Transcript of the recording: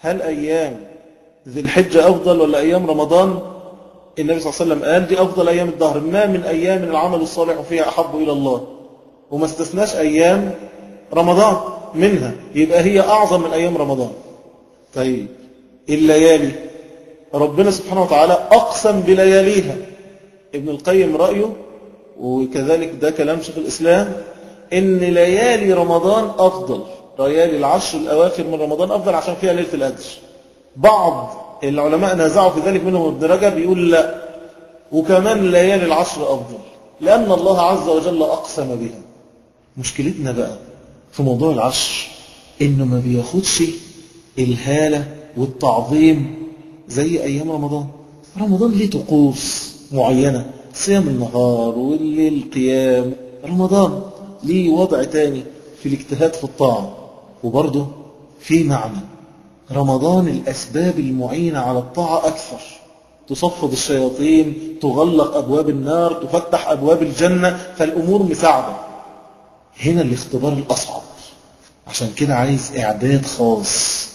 هل أيام ذي الحجة أفضل ولا أيام رمضان؟ النبي صلى الله عليه وسلم قال دي أفضل أيام الدهر، ما من أيام العمل الصالح فيها أحب إلى الله، وما استثناش أيام رمضان منها، يبقى هي أعظم من أيام رمضان. طيب الليالي، ربنا سبحانه وتعالى أقسم بلياليها. ابن القيم رأيه، وكذلك ده كلام شيخ الإسلام، إن ليالي رمضان أفضل، ليالي العشر الأواخر من رمضان أفضل عشان فيها ليلة القدر. بعض العلماء نازعوا في ذلك، منهم ابن رجب يقول لا، وكمان ليالي العشر أفضل لأن الله عز وجل أقسم بها. مشكلتنا بقى في موضوع العشر إنه ما بياخدش الهالة والتعظيم زي أيام رمضان. رمضان ليه طقوس معينة، صيام النهار والليل قيام. رمضان ليه وضع تاني في الاجتهاد في الطاعة، وبرضه في معنى رمضان الأسباب المعينة على الطاعة أكثر، تصفد الشياطين، تغلق أبواب النار، تفتح أبواب الجنة، فالأمور مساعدة. هنا الاختبار الأصعب، عشان كده عايز إعداد خاص